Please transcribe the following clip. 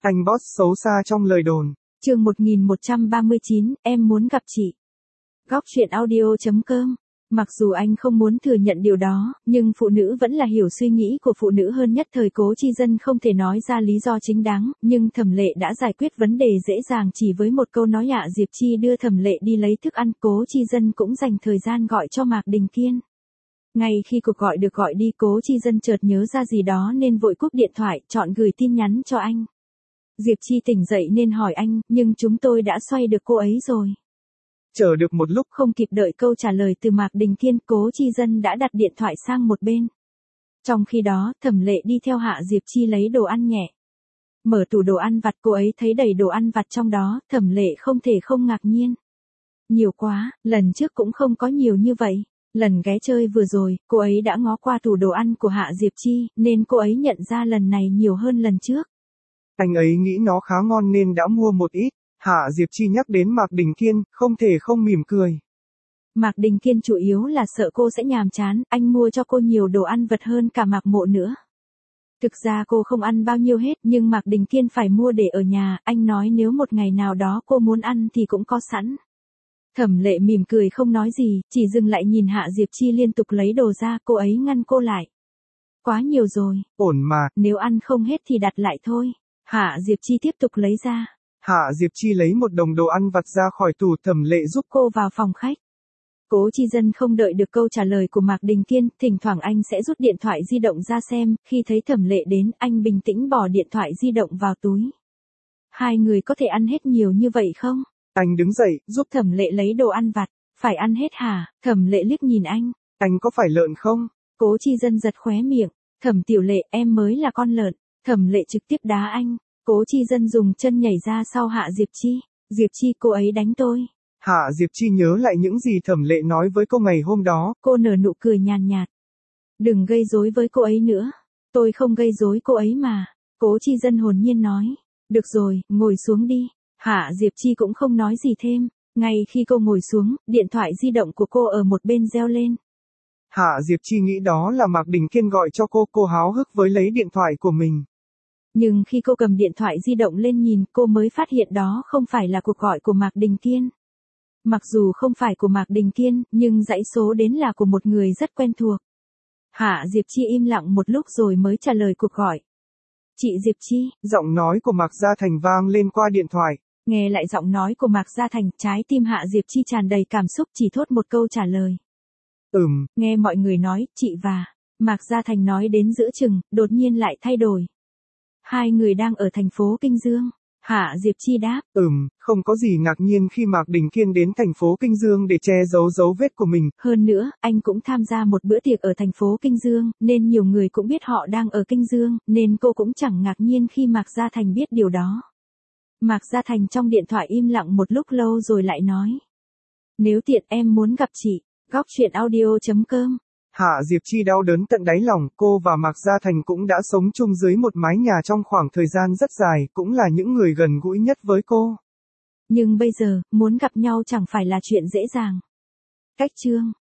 Anh boss xấu xa trong lời đồn. Chương 1139, em muốn gặp chị. Góc truyện audio.com. Mặc dù anh không muốn thừa nhận điều đó, nhưng phụ nữ vẫn là hiểu suy nghĩ của phụ nữ hơn nhất thời. Cố Chi Dân không thể nói ra lý do chính đáng, nhưng Thẩm Lệ đã giải quyết vấn đề dễ dàng chỉ với một câu nói. Diệp Chi đưa Thẩm Lệ đi lấy thức ăn, Cố Chi Dân cũng dành thời gian gọi cho Mạc Đình Kiên. Ngay khi cuộc gọi được gọi đi, Cố Chi Dân chợt nhớ ra gì đó nên vội cúp điện thoại, chọn gửi tin nhắn cho anh. Diệp Chi tỉnh dậy nên hỏi anh, nhưng chúng tôi đã xoay được cô ấy rồi. Chờ được một lúc, không kịp đợi câu trả lời từ Mạc Đình Kiên, Cố Chi Dân đã đặt điện thoại sang một bên. Trong khi đó, Thẩm Lệ đi theo Diệp Chi lấy đồ ăn nhẹ. Mở tủ đồ ăn vặt, cô ấy thấy đầy đồ ăn vặt trong đó, Thẩm Lệ không thể không ngạc nhiên. Nhiều quá, lần trước cũng không có nhiều như vậy. Lần ghé chơi vừa rồi, cô ấy đã ngó qua tủ đồ ăn của Diệp Chi, nên cô ấy nhận ra lần này nhiều hơn lần trước. Anh ấy nghĩ nó khá ngon nên đã mua một ít. Diệp Chi nhắc đến Mạc Đình Kiên, không thể không mỉm cười. Mạc Đình Kiên chủ yếu là sợ cô sẽ nhàm chán, anh mua cho cô nhiều đồ ăn vặt hơn cả Mạc Mộ nữa. Thực ra cô không ăn bao nhiêu hết, nhưng Mạc Đình Kiên phải mua để ở nhà, anh nói nếu một ngày nào đó cô muốn ăn thì cũng có sẵn. Thẩm Lệ mỉm cười không nói gì, chỉ dừng lại nhìn Diệp Chi liên tục lấy đồ ra, cô ấy ngăn cô lại. Quá nhiều rồi. Ổn mà. Nếu ăn không hết thì đặt lại thôi. Diệp Chi tiếp tục lấy ra. Diệp Chi lấy một đống đồ ăn vặt ra khỏi tủ, Thẩm Lệ giúp cô vào phòng khách. Cố Chi Dân không đợi được câu trả lời của Mạc Đình Kiên, thỉnh thoảng anh sẽ rút điện thoại di động ra xem, khi thấy Thẩm Lệ đến, anh bình tĩnh bỏ điện thoại di động vào túi. Hai người có thể ăn hết nhiều như vậy không? Anh đứng dậy, giúp Thẩm Lệ lấy đồ ăn vặt. Phải ăn hết hả? Thẩm Lệ liếc nhìn anh. Anh có phải lợn không? Cố Chi Dân giật khóe miệng. Thẩm Tiểu Lệ, em mới là con lợn. Thẩm Lệ trực tiếp đá anh. Cố Chi Dân dùng chân nhảy ra sau Diệp Chi. Diệp Chi, cô ấy đánh tôi. Diệp Chi nhớ lại những gì Thẩm Lệ nói với cô ngày hôm đó. Cô nở nụ cười nhàn nhạt. Đừng gây rối với cô ấy nữa. Tôi không gây rối cô ấy mà. Cố Chi Dân hồn nhiên nói. Được rồi, ngồi xuống đi. Diệp Chi cũng không nói gì thêm. Ngay khi cô ngồi xuống, điện thoại di động của cô ở một bên reo lên. Diệp Chi nghĩ đó là Mạc Đình Kiên gọi cho cô háo hức với lấy điện thoại của mình. Nhưng khi cô cầm điện thoại di động lên nhìn, cô mới phát hiện đó không phải là cuộc gọi của Mạc Đình Kiên. Mặc dù không phải của Mạc Đình Kiên, nhưng dãy số đến là của một người rất quen thuộc. Diệp Chi im lặng một lúc rồi mới trả lời cuộc gọi. Chị Diệp Chi. Giọng nói của Mạc Gia Thành vang lên qua điện thoại. Nghe lại giọng nói của Mạc Gia Thành, trái tim Diệp Chi tràn đầy cảm xúc, chỉ thốt một câu trả lời. Nghe mọi người nói, chị và Mạc Gia Thành nói đến giữa chừng, đột nhiên lại thay đổi. Hai người đang ở thành phố Kinh Dương. Diệp Chi đáp. Không có gì ngạc nhiên khi Mạc Đình Kiên đến thành phố Kinh Dương để che giấu dấu vết của mình. Hơn nữa, anh cũng tham gia một bữa tiệc ở thành phố Kinh Dương, nên nhiều người cũng biết họ đang ở Kinh Dương, nên cô cũng chẳng ngạc nhiên khi Mạc Gia Thành biết điều đó. Mạc Gia Thành trong điện thoại im lặng một lúc lâu rồi lại nói. Nếu tiện em muốn gặp chị. Góc truyện audio.com. Diệp Chi đau đớn tận đáy lòng, cô và Mạc Gia Thành cũng đã sống chung dưới một mái nhà trong khoảng thời gian rất dài, cũng là những người gần gũi nhất với cô. Nhưng bây giờ, muốn gặp nhau chẳng phải là chuyện dễ dàng. Cách chương